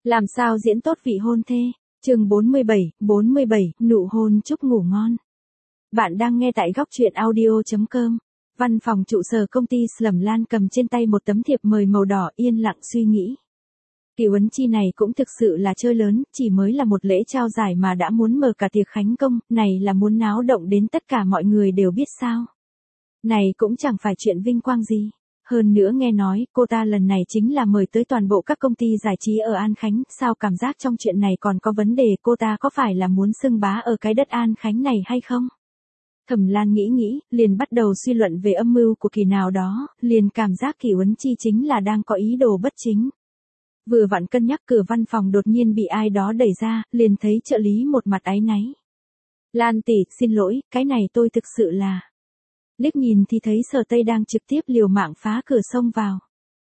Làm sao diễn tốt vị hôn thê? Chương 47, nụ hôn chúc ngủ ngon. Bạn đang nghe tại góc truyện audio.com. Văn phòng trụ sở công ty Slầm Lan cầm trên tay một tấm thiệp mời màu đỏ yên lặng suy nghĩ. Kiều Ấn Chi này cũng thực sự là chơi lớn, chỉ mới là một lễ trao giải mà đã muốn mở cả tiệc khánh công, này là muốn náo động đến tất cả mọi người đều biết sao. Này cũng chẳng phải chuyện vinh quang gì. Hơn nữa nghe nói, cô ta lần này chính là mời tới toàn bộ các công ty giải trí ở An Khánh, sao cảm giác trong chuyện này còn có vấn đề, cô ta có phải là muốn xưng bá ở cái đất An Khánh này hay không? Thẩm Lan nghĩ, liền bắt đầu suy luận về âm mưu của kỳ nào đó, liền cảm giác Kiều Ấn Chi chính là đang có ý đồ bất chính. Vừa vặn cân nhắc cửa văn phòng đột nhiên bị ai đó đẩy ra, liền thấy trợ lý một mặt áy náy. Lan tỷ, xin lỗi, cái này tôi thực sự là... Liếc nhìn thì thấy Sở Tây đang trực tiếp liều mạng phá cửa xông vào.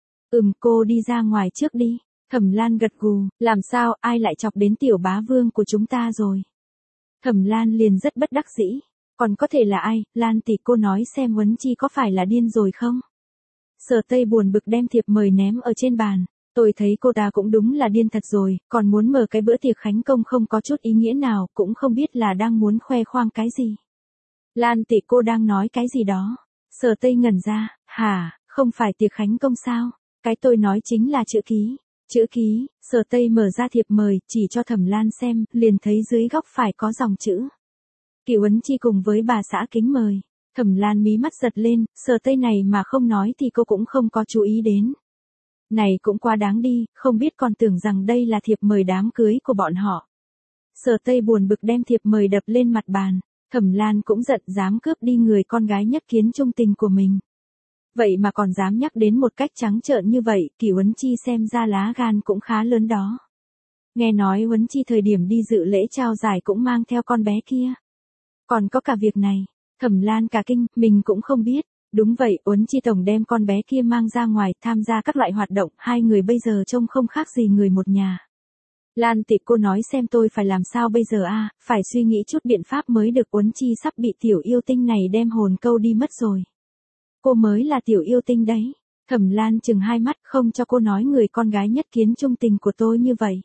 Cô đi ra ngoài trước đi. Thẩm Lan gật gù, làm sao, ai lại chọc đến tiểu bá vương của chúng ta rồi. Thẩm Lan liền rất bất đắc dĩ. Còn có thể là ai, Lan tỷ cô nói xem Huấn Chi có phải là điên rồi không? Sở Tây buồn bực đem thiệp mời ném ở trên bàn. Tôi thấy cô ta cũng đúng là điên thật rồi, còn muốn mở cái bữa tiệc khánh công không có chút ý nghĩa nào, cũng không biết là đang muốn khoe khoang cái gì. Lan tỷ cô đang nói cái gì đó? Sở Tây ngẩn ra, hả, không phải tiệc khánh công sao? Cái tôi nói chính là chữ ký. Chữ ký, Sở Tây mở ra thiệp mời, chỉ cho Thẩm Lan xem, liền thấy dưới góc phải có dòng chữ. Kiều Ấn Chi cùng với bà xã kính mời. Thẩm Lan mí mắt giật lên, Sở Tây này mà không nói thì cô cũng không có chú ý đến. Này cũng quá đáng đi, không biết còn tưởng rằng đây là thiệp mời đám cưới của bọn họ. Sở Tây buồn bực đem thiệp mời đập lên mặt bàn. Thẩm Lan cũng giận, dám cướp đi người con gái nhất kiến trung tình của mình. Vậy mà còn dám nhắc đến một cách trắng trợn như vậy, Kiều Ấn Chi xem ra lá gan cũng khá lớn đó. Nghe nói Huấn Chi thời điểm đi dự lễ trao giải cũng mang theo con bé kia. Còn có cả việc này, Thẩm Lan cả kinh, mình cũng không biết. Đúng vậy, Huấn Chi tổng đem con bé kia mang ra ngoài tham gia các loại hoạt động, hai người bây giờ trông không khác gì người một nhà. Lan tỷ cô nói xem tôi phải làm sao bây giờ a? Phải suy nghĩ chút biện pháp mới được. Huấn Chi sắp bị tiểu yêu tinh này đem hồn câu đi mất rồi. Cô mới là tiểu yêu tinh đấy. Thẩm Lan chừng hai mắt, không cho cô nói người con gái nhất kiến trung tình của tôi như vậy.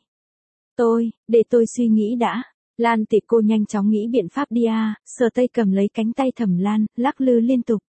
Để tôi suy nghĩ đã. Lan tỷ cô nhanh chóng nghĩ biện pháp đi a. Sở Tây cầm lấy cánh tay Thẩm Lan, lắc lư liên tục.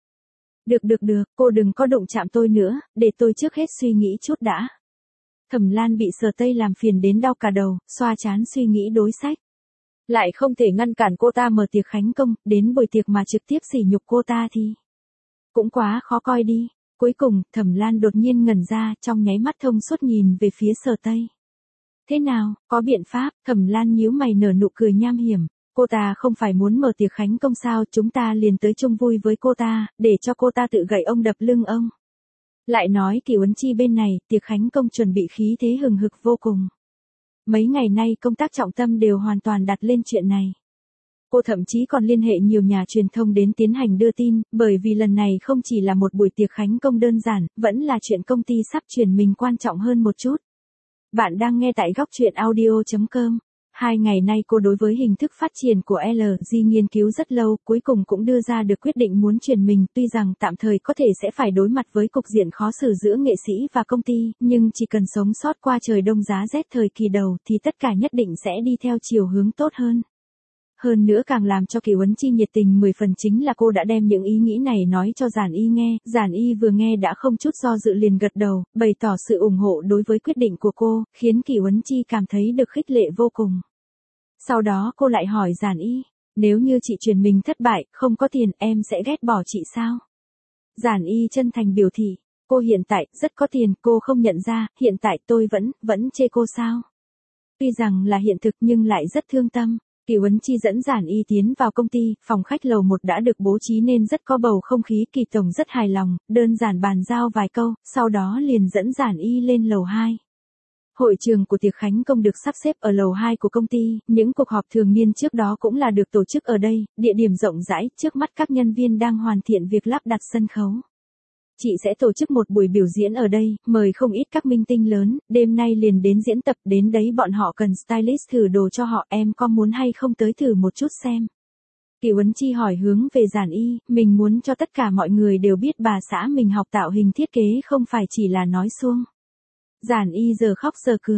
Được, cô đừng có đụng chạm tôi nữa, để tôi trước hết suy nghĩ chút đã. Thẩm Lan bị Sở Tây làm phiền đến đau cả đầu, xoa trán suy nghĩ đối sách. Lại không thể ngăn cản cô ta mở tiệc khánh công, đến buổi tiệc mà trực tiếp sỉ nhục cô ta thì cũng quá khó coi đi. Cuối cùng, Thẩm Lan đột nhiên ngẩn ra, trong nháy mắt thông suốt nhìn về phía Sở Tây. Thế nào, có biện pháp? Thẩm Lan nhíu mày nở nụ cười nham hiểm. Cô ta không phải muốn mở tiệc khánh công sao, chúng ta liền tới chung vui với cô ta, để cho cô ta tự gậy ông đập lưng ông. Lại nói Kiều Ấn Chi bên này, tiệc khánh công chuẩn bị khí thế hừng hực vô cùng. Mấy ngày nay công tác trọng tâm đều hoàn toàn đặt lên chuyện này. Cô thậm chí còn liên hệ nhiều nhà truyền thông đến tiến hành đưa tin, bởi vì lần này không chỉ là một buổi tiệc khánh công đơn giản, vẫn là chuyện công ty sắp chuyển mình quan trọng hơn một chút. Bạn đang nghe tại góc truyện audio.com. 2 ngày nay cô đối với hình thức phát triển của LG nghiên cứu rất lâu, cuối cùng cũng đưa ra được quyết định muốn chuyển mình, tuy rằng tạm thời có thể sẽ phải đối mặt với cục diện khó xử giữa nghệ sĩ và công ty, nhưng chỉ cần sống sót qua trời đông giá rét thời kỳ đầu thì tất cả nhất định sẽ đi theo chiều hướng tốt hơn. Hơn nữa càng làm cho Kiều Ấn Chi nhiệt tình 10 phần chính là cô đã đem những ý nghĩ này nói cho Giản Y nghe, Giản Y vừa nghe đã không chút do dự liền gật đầu, bày tỏ sự ủng hộ đối với quyết định của cô, khiến Kiều Ấn Chi cảm thấy được khích lệ vô cùng. Sau đó cô lại hỏi Giản Y, nếu như chị chuyển mình thất bại, không có tiền, em sẽ ghét bỏ chị sao? Giản Y chân thành biểu thị, cô hiện tại rất có tiền, cô không nhận ra, hiện tại tôi vẫn chê cô sao? Tuy rằng là hiện thực nhưng lại rất thương tâm. Kiều Ấn Chi dẫn Giản Y tiến vào công ty, phòng khách lầu 1 đã được bố trí nên rất có bầu không khí, Kỳ tổng rất hài lòng, đơn giản bàn giao vài câu, sau đó liền dẫn Giản Y lên lầu 2. Hội trường của tiệc khánh công được sắp xếp ở lầu 2 của công ty, những cuộc họp thường niên trước đó cũng là được tổ chức ở đây, địa điểm rộng rãi, trước mắt các nhân viên đang hoàn thiện việc lắp đặt sân khấu. Chị sẽ tổ chức một buổi biểu diễn ở đây, mời không ít các minh tinh lớn, đêm nay liền đến diễn tập, đến đấy bọn họ cần stylist thử đồ cho họ, em có muốn hay không tới thử một chút xem. Kiều Ấn Chi hỏi hướng về Giản Y, mình muốn cho tất cả mọi người đều biết bà xã mình học tạo hình thiết kế không phải chỉ là nói suông. Giản Y giờ khóc giờ cười.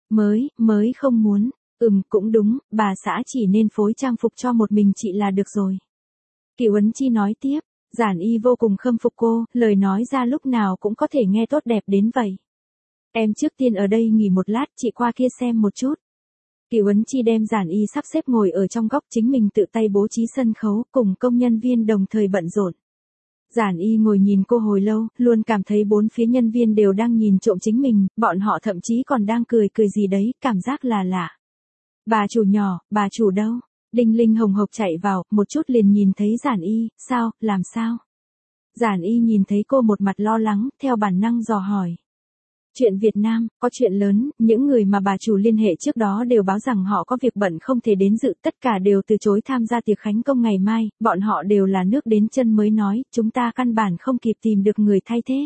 Mới không muốn. Cũng đúng, bà xã chỉ nên phối trang phục cho một mình chị là được rồi. Kỳ Huấn Chi nói tiếp, Giản Y vô cùng khâm phục cô, lời nói ra lúc nào cũng có thể nghe tốt đẹp đến vậy. Em trước tiên ở đây nghỉ một lát, chị qua kia xem một chút. Kỳ Huấn Chi đem Giản Y sắp xếp ngồi ở trong góc, chính mình tự tay bố trí sân khấu, cùng công nhân viên đồng thời bận rộn. Giản Y ngồi nhìn cô hồi lâu, luôn cảm thấy bốn phía nhân viên đều đang nhìn trộm chính mình, bọn họ thậm chí còn đang cười gì đấy, cảm giác là lạ. Bà chủ nhỏ, bà chủ đâu? Đinh Linh hồng hộc chạy vào, một chút liền nhìn thấy Giản Y, sao, làm sao? Giản Y nhìn thấy cô một mặt lo lắng, theo bản năng dò hỏi. Chuyện Việt Nam, có chuyện lớn, những người mà bà chủ liên hệ trước đó đều báo rằng họ có việc bận không thể đến dự, tất cả đều từ chối tham gia tiệc khánh công ngày mai, bọn họ đều là nước đến chân mới nói, chúng ta căn bản không kịp tìm được người thay thế.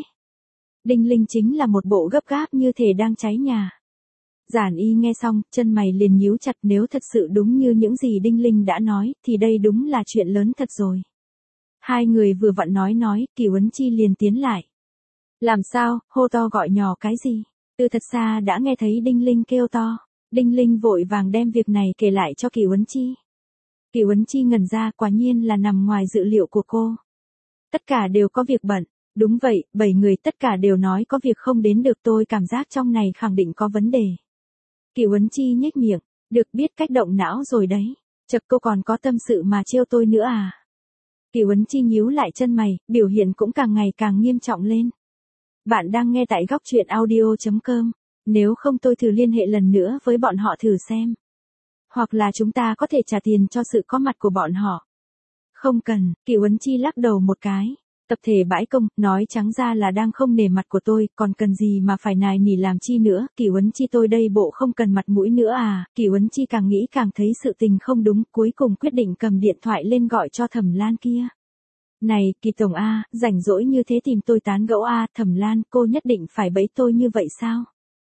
Đinh Linh chính là một bộ gấp gáp như thể đang cháy nhà. Giản Y nghe xong, chân mày liền nhíu chặt, nếu thật sự đúng như những gì Đinh Linh đã nói, thì đây đúng là chuyện lớn thật rồi. Hai người vừa vặn nói, Kỳ Huấn Chi liền tiến lại. Làm sao, hô to gọi nhỏ cái gì? Từ thật xa đã nghe thấy Đinh Linh kêu to. Đinh Linh vội vàng đem việc này kể lại cho Kỳ Huấn Chi. Kỳ Huấn Chi ngẩn ra, quả nhiên là nằm ngoài dự liệu của cô. Tất cả đều có việc bận. Đúng vậy, 7 người tất cả đều nói có việc không đến được, tôi cảm giác trong này khẳng định có vấn đề. Kỳ Huấn Chi nhếch miệng, được biết cách động não rồi đấy. Chật, cô còn có tâm sự mà trêu tôi nữa à? Kỳ Huấn Chi nhíu lại chân mày, biểu hiện cũng càng ngày càng nghiêm trọng lên. Bạn đang nghe tại góc truyện audio.com, nếu không tôi thử liên hệ lần nữa với bọn họ thử xem. Hoặc là chúng ta có thể trả tiền cho sự có mặt của bọn họ. Không cần, Kỳ Huấn Chi lắc đầu một cái. Tập thể bãi công, nói trắng ra là đang không nể mặt của tôi, còn cần gì mà phải nài nỉ làm chi nữa, Kỳ Huấn Chi tôi đây bộ không cần mặt mũi nữa à, Kỳ Huấn Chi càng nghĩ càng thấy sự tình không đúng, cuối cùng quyết định cầm điện thoại lên gọi cho Thẩm Lan kia. Này, Kỳ Tổng A, rảnh rỗi như thế tìm tôi tán gẫu A, Thẩm Lan, cô nhất định phải bẫy tôi như vậy sao?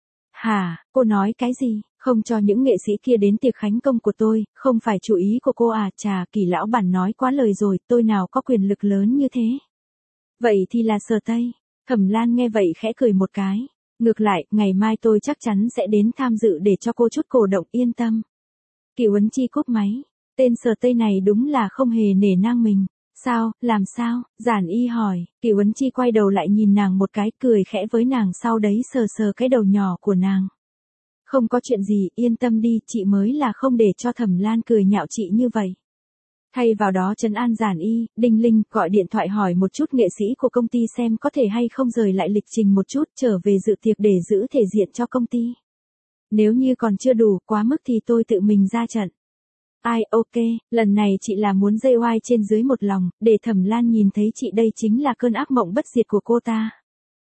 Hả, cô nói cái gì, không cho những nghệ sĩ kia đến tiệc khánh công của tôi, không phải chủ ý của cô à, chà, Kỳ lão bản nói quá lời rồi, tôi nào có quyền lực lớn như thế. Vậy thì là Sở Tây. Thẩm Lan nghe vậy khẽ cười một cái. Ngược lại, ngày mai tôi chắc chắn sẽ đến tham dự để cho cô chút cổ động, yên tâm. Kỳ Huấn Chi cúp máy. Tên Sở Tây này đúng là không hề nể nang mình. Sao, làm sao? Giản Y hỏi. Kỳ Huấn Chi quay đầu lại nhìn nàng một cái, cười khẽ với nàng, sau đấy sờ sờ cái đầu nhỏ của nàng. Không có chuyện gì, yên tâm đi, chị mới là không để cho Thẩm Lan cười nhạo chị như vậy. Thay vào đó trấn an Giản Y, Đinh Linh gọi điện thoại hỏi một chút nghệ sĩ của công ty xem có thể hay không rời lại lịch trình một chút, trở về dự tiệc để giữ thể diện cho công ty. Nếu như còn chưa đủ quá mức thì tôi tự mình ra trận. Ai, ok, lần này chị là muốn dây oai trên dưới một lòng, để Thẩm Lan nhìn thấy chị đây chính là cơn ác mộng bất diệt của cô ta.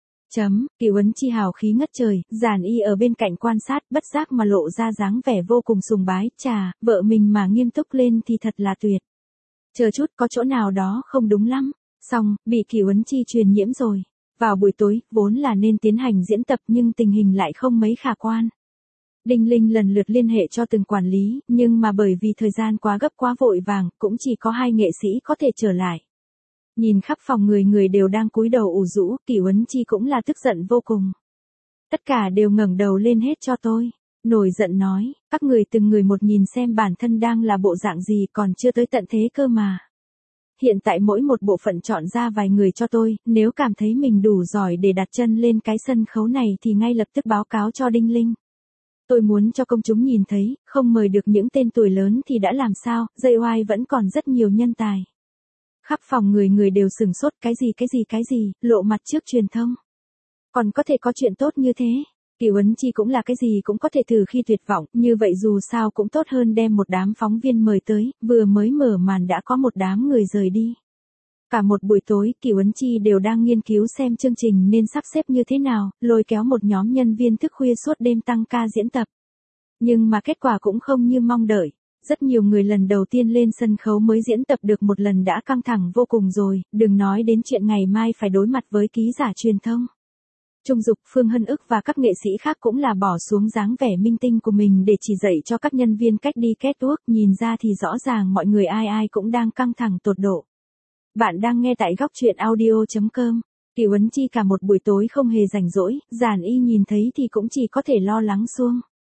Kỳ Huấn Chi hào khí ngất trời, Giản Y ở bên cạnh quan sát, bất giác mà lộ ra dáng vẻ vô cùng sùng bái, chà, vợ mình mà nghiêm túc lên thì thật là tuyệt. Chờ chút, có chỗ nào đó không đúng lắm. Xong, bị Kỳ Huấn Chi truyền nhiễm rồi. Vào buổi tối, vốn là nên tiến hành diễn tập nhưng tình hình lại không mấy khả quan. Đinh Linh lần lượt liên hệ cho từng quản lý, nhưng mà bởi vì thời gian quá gấp quá vội vàng, cũng chỉ có 2 nghệ sĩ có thể trở lại. Nhìn khắp phòng người đều đang cúi đầu ủ rũ, Kỳ Huấn Chi cũng là tức giận vô cùng. Tất cả đều ngẩng đầu lên hết cho tôi. Nổi giận nói, các người từng người một nhìn xem bản thân đang là bộ dạng gì, còn chưa tới tận thế cơ mà. Hiện tại mỗi một bộ phận chọn ra vài người cho tôi, nếu cảm thấy mình đủ giỏi để đặt chân lên cái sân khấu này thì ngay lập tức báo cáo cho Đinh Linh. Tôi muốn cho công chúng nhìn thấy, không mời được những tên tuổi lớn thì đã làm sao, dây oai vẫn còn rất nhiều nhân tài. Khắp phòng người đều sửng sốt, cái gì, lộ mặt trước truyền thông. Còn có thể có chuyện tốt như thế. Kỳ Huấn Chi cũng là cái gì cũng có thể thử khi tuyệt vọng, như vậy dù sao cũng tốt hơn đem một đám phóng viên mời tới, vừa mới mở màn đã có một đám người rời đi. Cả một buổi tối, Kỳ Huấn Chi đều đang nghiên cứu xem chương trình nên sắp xếp như thế nào, lôi kéo một nhóm nhân viên thức khuya suốt đêm tăng ca diễn tập. Nhưng mà kết quả cũng không như mong đợi. Rất nhiều người lần đầu tiên lên sân khấu mới diễn tập được một lần đã căng thẳng vô cùng rồi, đừng nói đến chuyện ngày mai phải đối mặt với ký giả truyền thông. Trung Dục, Phương Hân Ức và các nghệ sĩ khác cũng là bỏ xuống dáng vẻ minh tinh của mình để chỉ dạy cho các nhân viên cách đi catwalk, nhìn ra thì rõ ràng mọi người ai cũng đang căng thẳng tột độ. Bạn đang nghe tại góc truyện audio.com. Kỳ Huấn Chi cả một buổi tối không hề rảnh rỗi, Giản Y nhìn thấy thì cũng chỉ có thể lo lắng suông.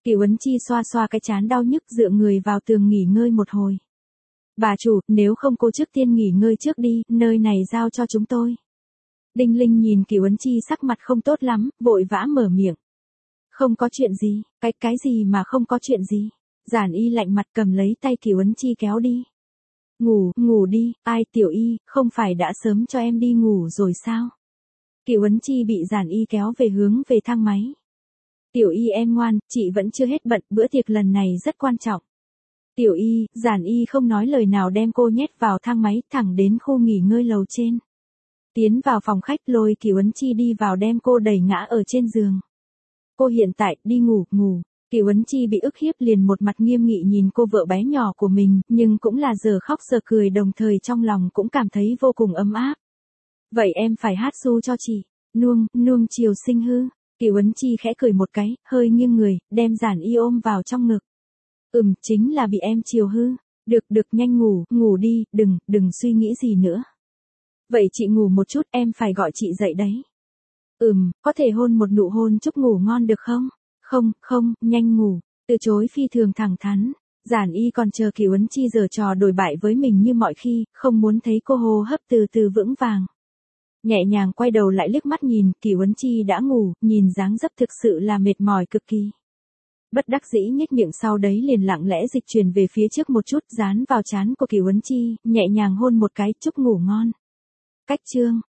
Cửu Ấn Chi xoa xoa cái trán đau nhức dựa người vào tường nghỉ ngơi một hồi. Bà chủ, nếu không cô trước tiên nghỉ ngơi trước đi, nơi này giao cho chúng tôi. Đinh Linh nhìn Cửu Ấn Chi sắc mặt không tốt lắm, vội vã mở miệng. Không có chuyện gì, cái gì mà không có chuyện gì. Giản Y lạnh mặt cầm lấy tay Cửu Ấn Chi kéo đi. Ngủ đi, ai Tiểu Y, không phải đã sớm cho em đi ngủ rồi sao? Cửu Ấn Chi bị Giản Y kéo về hướng về thang máy. Tiểu Y em ngoan, chị vẫn chưa hết bận, bữa tiệc lần này rất quan trọng. Tiểu Y, Giản Y không nói lời nào đem cô nhét vào thang máy thẳng đến khu nghỉ ngơi lầu trên. Tiến vào phòng khách lôi Cửu Ấn Chi đi vào đem cô đẩy ngã ở trên giường. Cô hiện tại đi ngủ. Cửu Ấn Chi bị ức hiếp liền một mặt nghiêm nghị nhìn cô vợ bé nhỏ của mình, nhưng cũng là giờ khóc giờ cười đồng thời trong lòng cũng cảm thấy vô cùng ấm áp. Vậy em phải hát ru cho chị, nuông chiều sinh hư. Cửu Ấn Chi khẽ cười một cái, hơi nghiêng người, đem Giản Y ôm vào trong ngực. Chính là bị em chiều hư. Được nhanh ngủ đi, đừng suy nghĩ gì nữa. Vậy chị ngủ một chút, em phải gọi chị dậy đấy. Có thể hôn một nụ hôn chúc ngủ ngon được không? Không, nhanh ngủ. Từ chối phi thường thẳng thắn. Giản Y còn chờ Cửu Ấn Chi giở trò đổi bại với mình như mọi khi, không muốn thấy cô hô hấp từ từ vững vàng. Nhẹ nhàng quay đầu lại liếc mắt nhìn, Cửu Ấn Chi đã ngủ, nhìn dáng dấp thực sự là mệt mỏi cực kỳ. Bất đắc dĩ nhếch miệng sau đấy liền lặng lẽ dịch chuyển về phía trước một chút, dán vào trán của Cửu Ấn Chi, nhẹ nhàng hôn một cái, chúc ngủ ngon. Cách chương